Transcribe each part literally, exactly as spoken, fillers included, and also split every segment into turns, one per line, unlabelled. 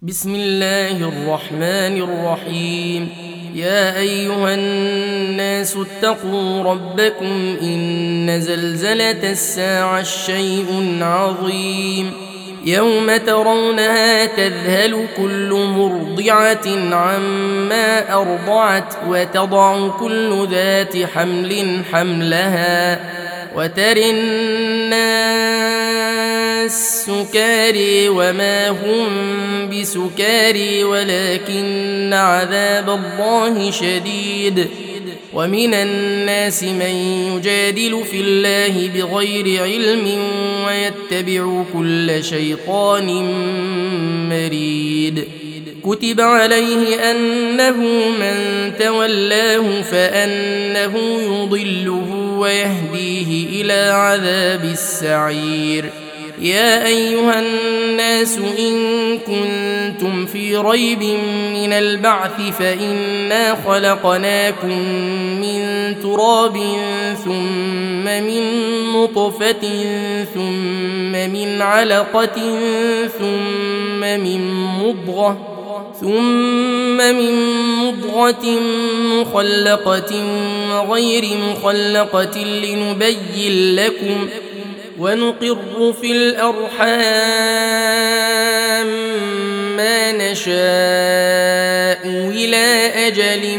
بسم الله الرحمن الرحيم. يا أيها الناس اتقوا ربكم إن زلزلة الساعة شيء عظيم يوم ترونها تذهل كل مرضعة عما أرضعت وتضع كل ذات حمل حملها وترى الناس سكاري وما هم بسكاري ولكن عذاب الله شديد. ومن الناس من يجادل في الله بغير علم ويتبع كل شيطان مريد. كتب عليه أنه من تولاه فأنه يضله ويهديه إلى عذاب السعير. يا أيها الناس إن كنتم في ريب من البعث فإنا خلقناكم من تراب ثم من نطفة ثم من علقة ثم من مضغة ثم من مضغة مخلقة وغير مخلقة لنبين لكم ونقر في الأرحام ما نشاء إلى أجل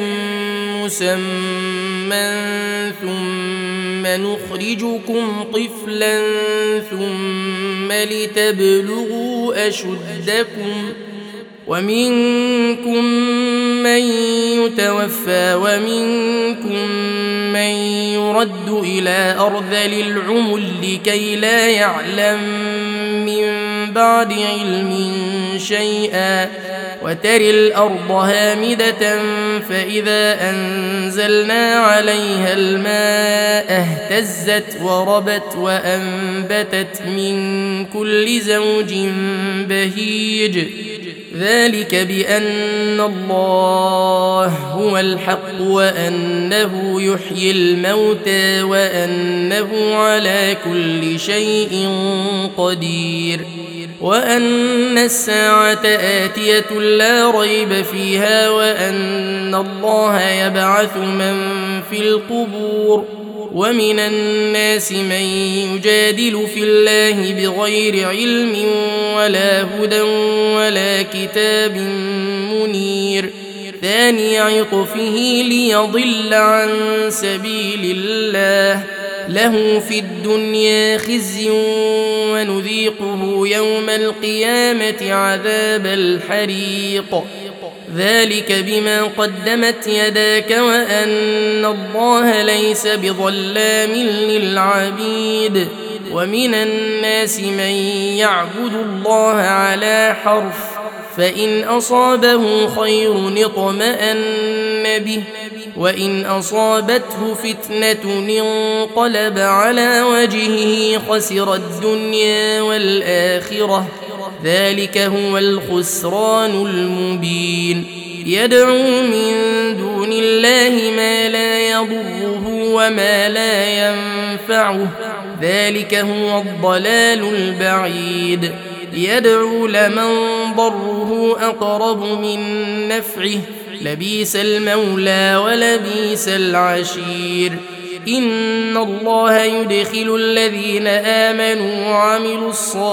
مسمى ثم نخرجكم طفلا ثم لتبلغوا أشدكم ومنكم من يتوفى ومنكم من يرد إلى أرذل العمر لكي لا يعلم من بعد علم شيئا وترى الأرض هامدة فإذا أنزلنا عليها الماء اهتزت وربت وأنبتت من كل زوج بهيج. ذلك بأن الله هو الحق وأنه يحيي الموتى وأنه على كل شيء قدير وأن الساعة آتية لا ريب فيها وأن الله يبعث من في القبور. ومن الناس من يجادل في الله بغير علم ولا هدى ولا كتاب منير ثاني عطفه ليضل عن سبيل الله له في الدنيا خزي ونذيقه يوم القيامة عذاب الحريق. ذلك بما قدمت يداك وأن الله ليس بظلام للعبيد. ومن الناس من يعبد الله على حرف فإن أصابه خير اطمأن به وإن أصابته فتنة انقلب على وجهه خسر الدنيا والآخرة ذلك هو الخسران المبين. يدعو من دون الله ما لا يضره وما لا ينفعه ذلك هو الضلال البعيد. يدعو لمن ضره أقرب من نفعه لبئس المولى ولبئس العشير. إن الله يدخل الذين آمنوا وعملوا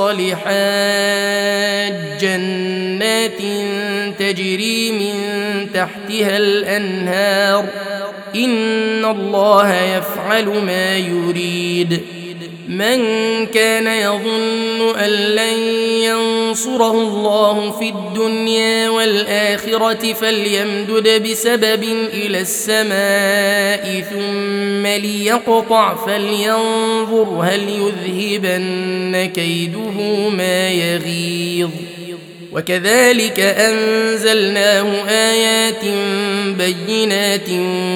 الصالحات جنات تجري من تحتها الأنهار إن الله يفعل ما يريد. من كان يظن أن لن ينصره الله في الدنيا والآخرة فليمدد بسبب إلى السماء ثم ليقطع فلينظر هل يذهبن كيده ما يغيظ. وكذلك أنزلناه آيات بينات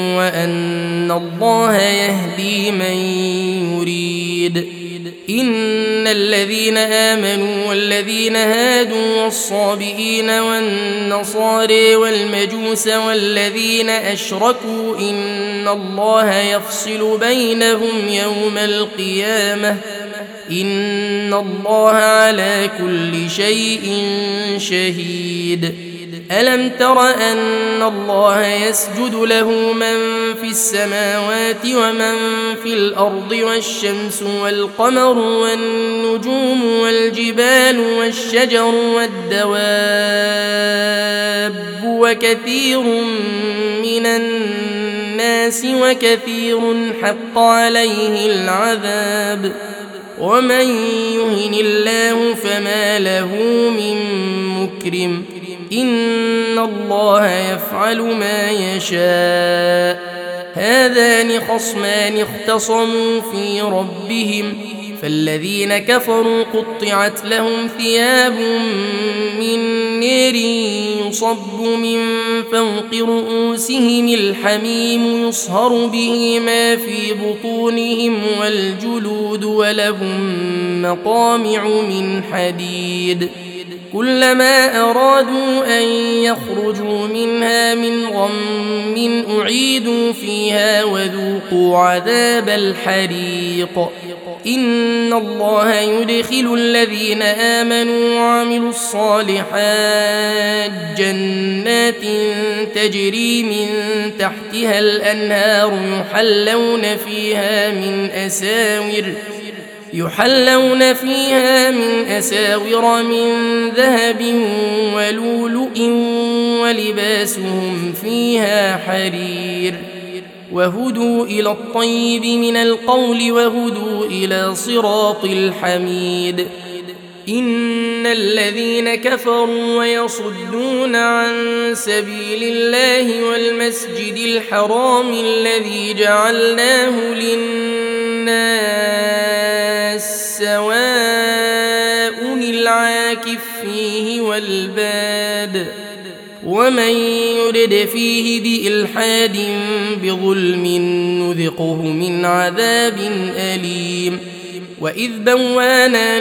وأن الله يهدي من يريد. إن الذين آمنوا والذين هادوا والصابئين والنصارى والمجوس والذين أشركوا إن الله يفصل بينهم يوم القيامة إن الله على كل شيء شهيد. ألم تر أن الله يسجد له من في السماوات ومن في الأرض والشمس والقمر والنجوم والجبال والشجر والدواب وكثير من الناس وكثير حق عليه العذاب ومن يهن الله فما له من مكرم إن الله يفعل ما يشاء. هذان خصمان اختصموا في ربهم فالذين كفروا قطعت لهم ثياب من نار يصب من فوق رؤوسهم الحميم يصهر به ما في بطونهم والجلود ولهم مقامع من حديد كلما أرادوا أن يخرجوا منها من غم أعيدوا فيها وذوقوا عذاب الحريق. إن الله يدخل الذين آمنوا وعملوا الصالحات جنات تجري من تحتها الأنهار يحلون فيها من أساور يحلون فيها من أساور من ذهب ولؤلؤ ولباسهم فيها حرير وهدوا إلى الطيب من القول وهدوا إلى صراط الحميد. إن الذين كفروا ويصدون عن سبيل الله والمسجد الحرام الذي جعلناه للناس سواء العاكف فيه والباد ومن يرد فيه بإلحاد بظلم نذقه من عذاب أليم. وإذ بوانا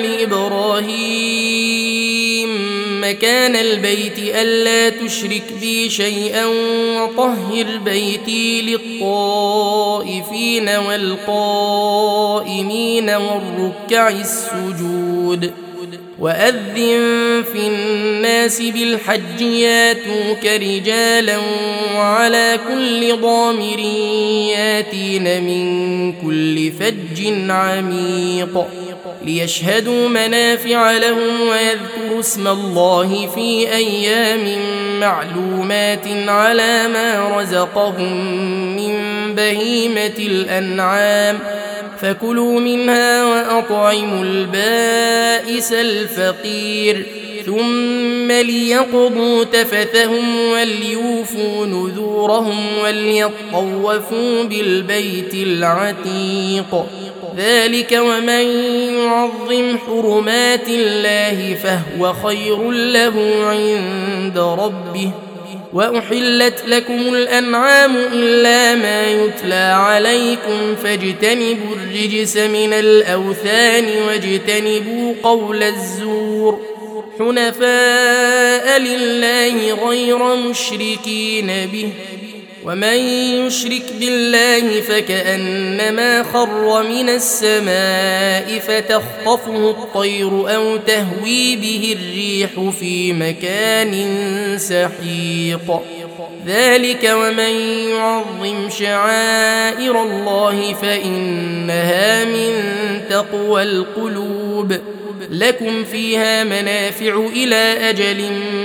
لإبراهيم مكان البيت ألا تشرك بي شيئا وطهر بيتي للطائفين والقائمين والركع السجود وأذن في الناس بالحج ياتوك رجالا وعلى كل ضامر ياتين من كل فج عميق ليشهدوا منافع لهم ويذكروا اسم الله في أيام معلومات على ما رزقهم من بهيمة الأنعام فكلوا منها وأطعموا البائس الفقير ثم ليقضوا تفثهم وليوفوا نذورهم وليطوفوا بالبيت العتيق ذلك ومن يعظم حرمات الله فهو خير له عند ربه. وأحلت لكم الأنعام إلا ما يتلى عليكم فاجتنبوا الرجس من الأوثان واجتنبوا قول الزور حنفاء لله غير مشركين به ومن يشرك بالله فكأنما خر من السماء فتخطفه الطير أو تهوي به الريح في مكان سحيق ذلك ومن يعظم شعائر الله فإنها من تقوى القلوب. لكم فيها منافع إلى أجل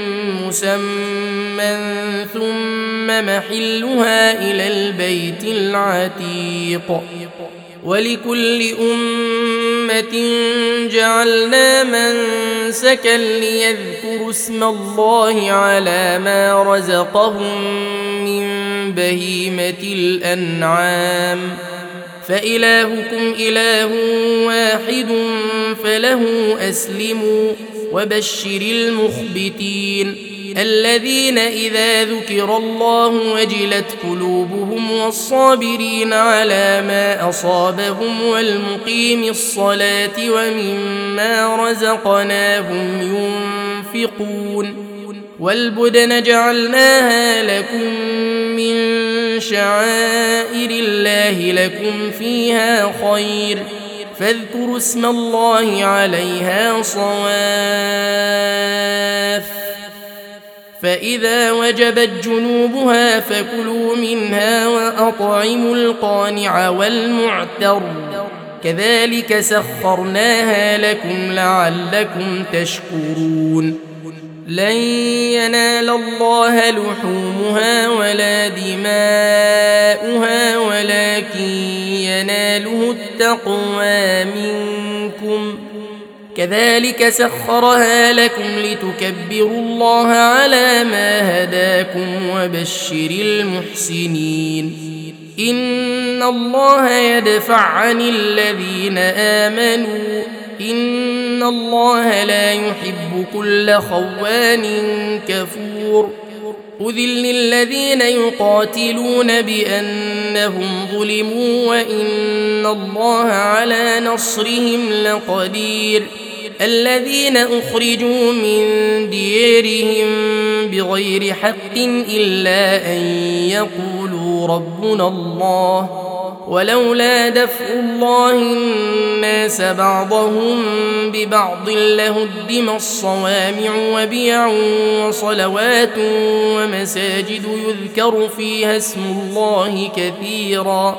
مسمى ثم محلها إلى البيت العتيق ولكل أمة جعلنا منسكا ليذكروا اسم الله على ما رزقهم من بهيمة الأنعام فإلهكم إله واحد فله أسلموا وبشر المخبتين الذين إذا ذكر الله وجلت قلوبهم والصابرين على ما أصابهم والمقيم الصلاة ومما رزقناهم ينفقون والبدن جعلناها لكم من شعائر الله لكم فيها خير فاذكروا اسم الله عليها صواف فإذا وجبت جنوبها فكلوا منها وأطعموا القانع والمعتر كذلك سخرناها لكم لعلكم تشكرون لن ينال الله لحومها ولا دماؤها ولكن يناله التقوى منكم كذلك سخرها لكم لتكبروا الله على ما هداكم وبشر المحسنين إن الله يدفع عن الذين آمنوا إن الله لا يحب كل خوان كفور أذل للذين يقاتلون بأنهم ظلموا وإن الله على نصرهم لقدير الذين أخرجوا من ديارهم بغير حق إلا أن يقولوا ربنا الله ولولا دفع الله الناس بعضهم ببعض لهدم الصوامع وبيع وصلوات ومساجد يذكر فيها اسم الله كثيرا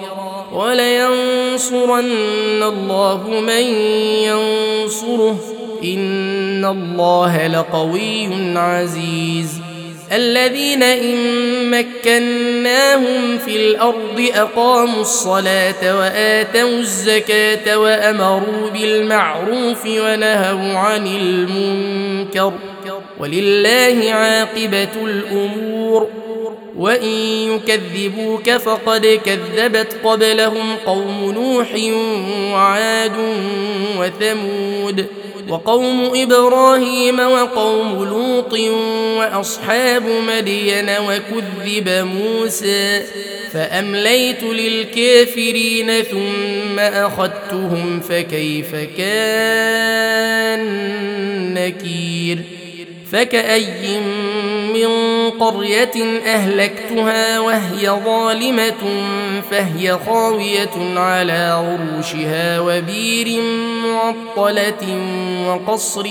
ولينصرن الله من ينصره إن الله لقوي عزيز الذين إن مكناهم في الأرض أقاموا الصلاة وآتوا الزكاة وأمروا بالمعروف ونهوا عن المنكر ولله عاقبة الأمور وإن يكذبوك فقد كذبت قبلهم قوم نوح وعاد وثمود وقوم إبراهيم وقوم لوط وأصحاب مدين وكذب موسى فأمليت للكافرين ثم أخذتهم فكيف كان نكير فكأي من قرية أهلكتها وهي ظالمة فهي خاوية على عروشها وبير معطلة وقصر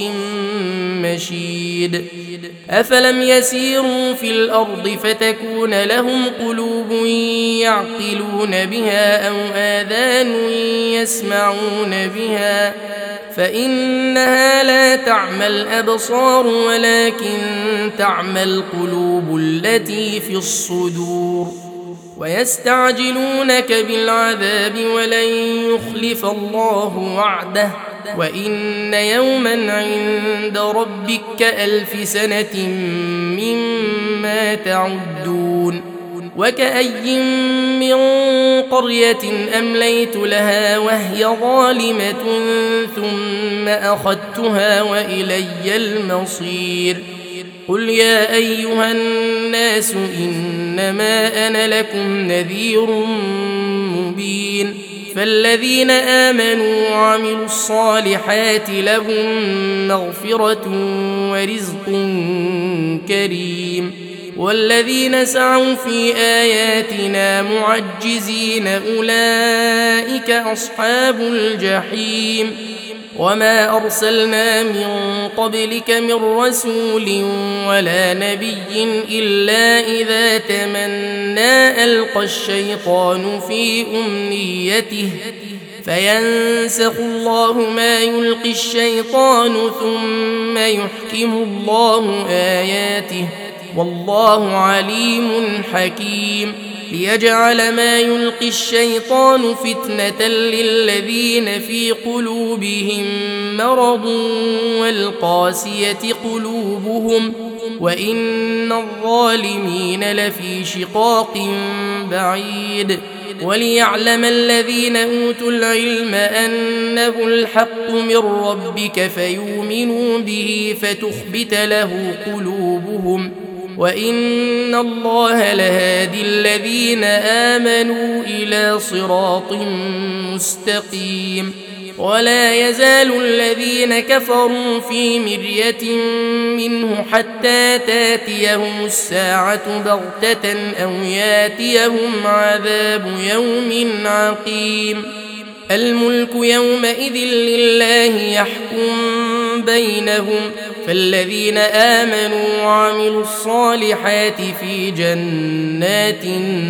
مشيد أفلم يسيروا في الأرض فتكون لهم قلوب يعقلون بها أو آذان يسمعون بها فإنها لا تعمى الأبصار ولكن تعمى القلوب التي في الصدور ويستعجلونك بالعذاب ولن يخلف الله وعده وإن يوما عند ربك كألف سنة مما تعدون وكأي من قرية أمليت لها وهي ظالمة ثم أخذتها وإلي المصير قل يا أيها الناس إنما أنا لكم نذير مبين فالذين آمنوا وعملوا الصالحات لهم مغفرة ورزق كريم والذين سعوا في آياتنا معجزين أولئك أصحاب الجحيم وما أرسلنا من قبلك من رسول ولا نبي إلا إذا تمنى ألقى الشيطان في أمنيته فينسخ الله ما يلقي الشيطان ثم يحكم الله آياته والله عليم حكيم ليجعل ما يلقي الشيطان فتنة للذين في قلوبهم مرض والقاسية قلوبهم وإن الظالمين لفي شقاق بعيد وليعلم الذين أوتوا العلم أنه الحق من ربك فيؤمنوا به فتخبت له قلوبهم وإن الله لهادي الذين آمنوا إلى صراط مستقيم ولا يزال الذين كفروا في مرية منه حتى تاتيهم الساعة بغتة أو ياتيهم عذاب يوم عقيم الملك يومئذ لله يحكم بينهم فالذين آمنوا وعملوا الصالحات في جنات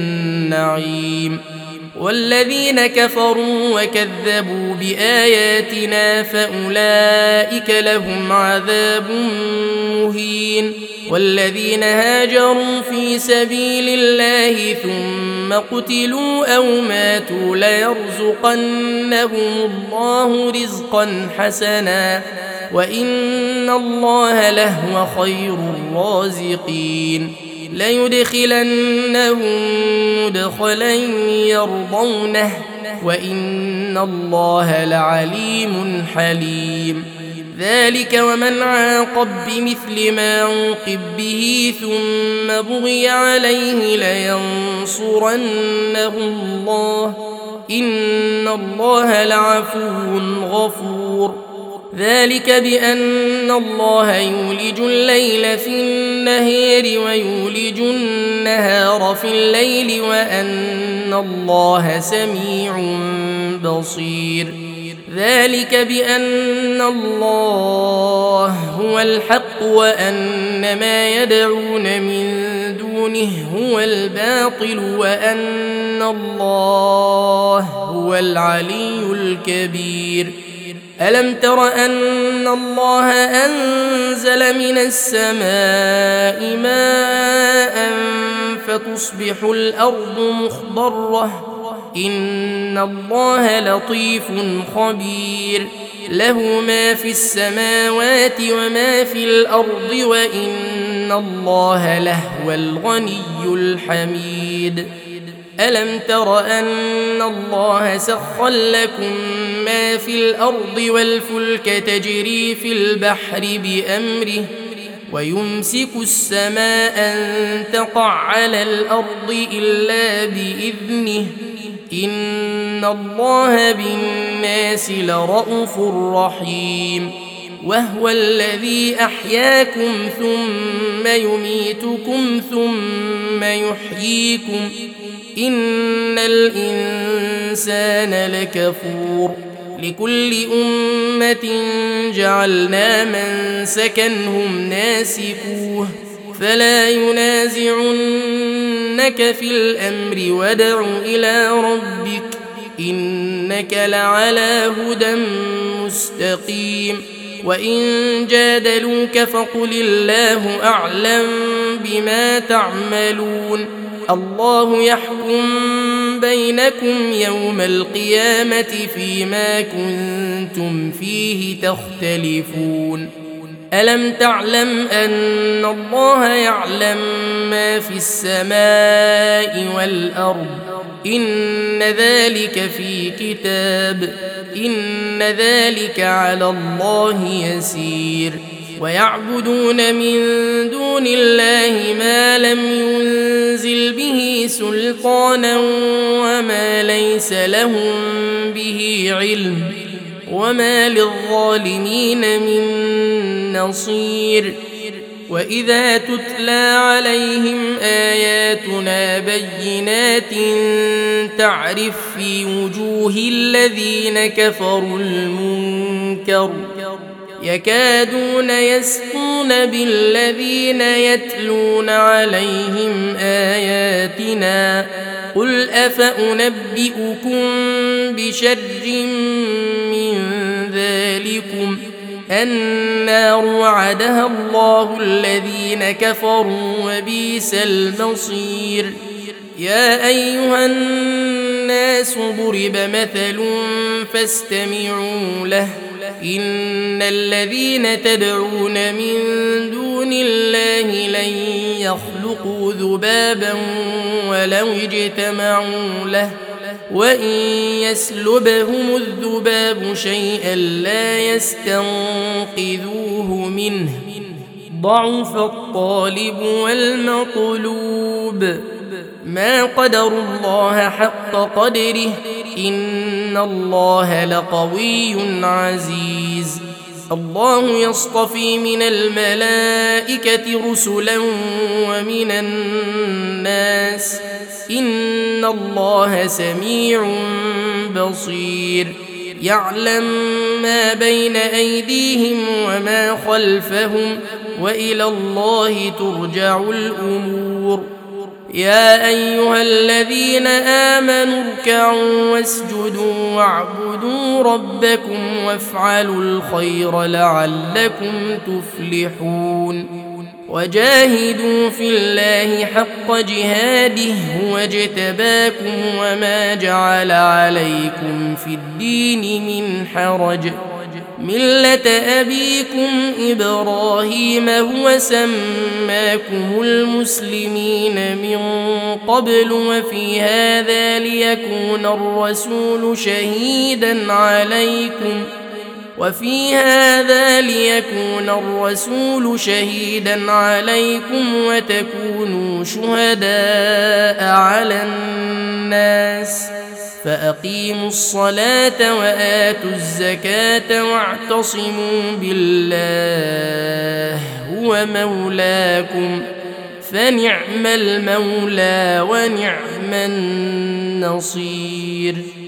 النعيم والذين كفروا وكذبوا بآياتنا فأولئك لهم عذاب مهين والذين هاجروا في سبيل الله ثم قتلوا أو ماتوا ليرزقنهم الله رزقا حسنا وإن الله لهو خير الرازقين ليدخلنهم مدخلا يرضونه وإن الله لعليم حليم ذلك ومن عاقب بمثل ما عوقب به ثم بغي عليه لينصرنه الله إن الله لعفو غفور ذلك بأن الله يولج الليل في النهار ويولج النهار في الليل وأن الله سميع بصير ذلك بأن الله هو الحق وأن ما يدعون من دونه هو الباطل وأن الله هو العلي الكبير ألم تر أن الله أنزل من السماء ماء فتصبح الأرض مخضرة إن الله لطيف خبير له ما في السماوات وما في الأرض وإن الله لهو الغني الحميد ألم تر أن الله سخر لكم ما في الأرض والفلك تجري في البحر بأمره ويمسك السماء أن تقع على الأرض إلا بإذنه إن الله بالناس لرءوف رحيم وهو الذي أحياكم ثم يميتكم ثم يحييكم إن الإنسان لكفور لكل أمة جعلنا من سكنهم ناسكوه فلا ينازعنك في الأمر وادع إلى ربك إنك لعلى هدى مستقيم وإن جادلوك فقل الله أعلم بما تعملون الله يحكم بينكم يوم القيامة فيما كنتم فيه تختلفون ألم تعلم أن الله يعلم ما في السماء والأرض إن ذلك في كتاب إن ذلك على الله يسير ويعبدون من دون الله ما لم ينزل به سلطانا وما ليس لهم به علم وما للظالمين من نصير وإذا تتلى عليهم آياتنا بينات تعرف في وجوه الذين كفروا المنكر يكادون يسقون بالذين يتلون عليهم آياتنا قل أفأنبئكم بشر من ذلكم النار وعدها الله الذين كفروا وبئس المصير يا أيها الناس ضرب مثل فاستمعوا له إن الذين تدعون من دون الله لن يخلقوا ذبابا ولو اجتمعوا له وإن يسلبهم الذباب شيئا لا يستنقذوه منه ضعف الطالب والمطلوب ما قدروا الله حق قدره إن الله لقوي عزيز الله يصطفي من الملائكة رسلا ومن الناس إن الله سميع بصير يعلم ما بين أيديهم وما خلفهم وإلى الله ترجع الأمور يا أيها الذين آمنوا اركعوا واسجدوا واعبدوا ربكم وافعلوا الخير لعلكم تفلحون وجاهدوا في الله حق جهاده هو اجتباكم وما جعل عليكم في الدين من حرج ملة أبيكم إبراهيم هو سماكم المسلمين من قبل وفي هذا ليكون الرسول شهيدا عليكم وفي هذا ليكون الرسول شهيدا عليكم وتكونوا شهداء على الناس فأقيموا الصلاة وآتوا الزكاة واعتصموا بالله هو مولاكم فنعم المولى ونعم النصير.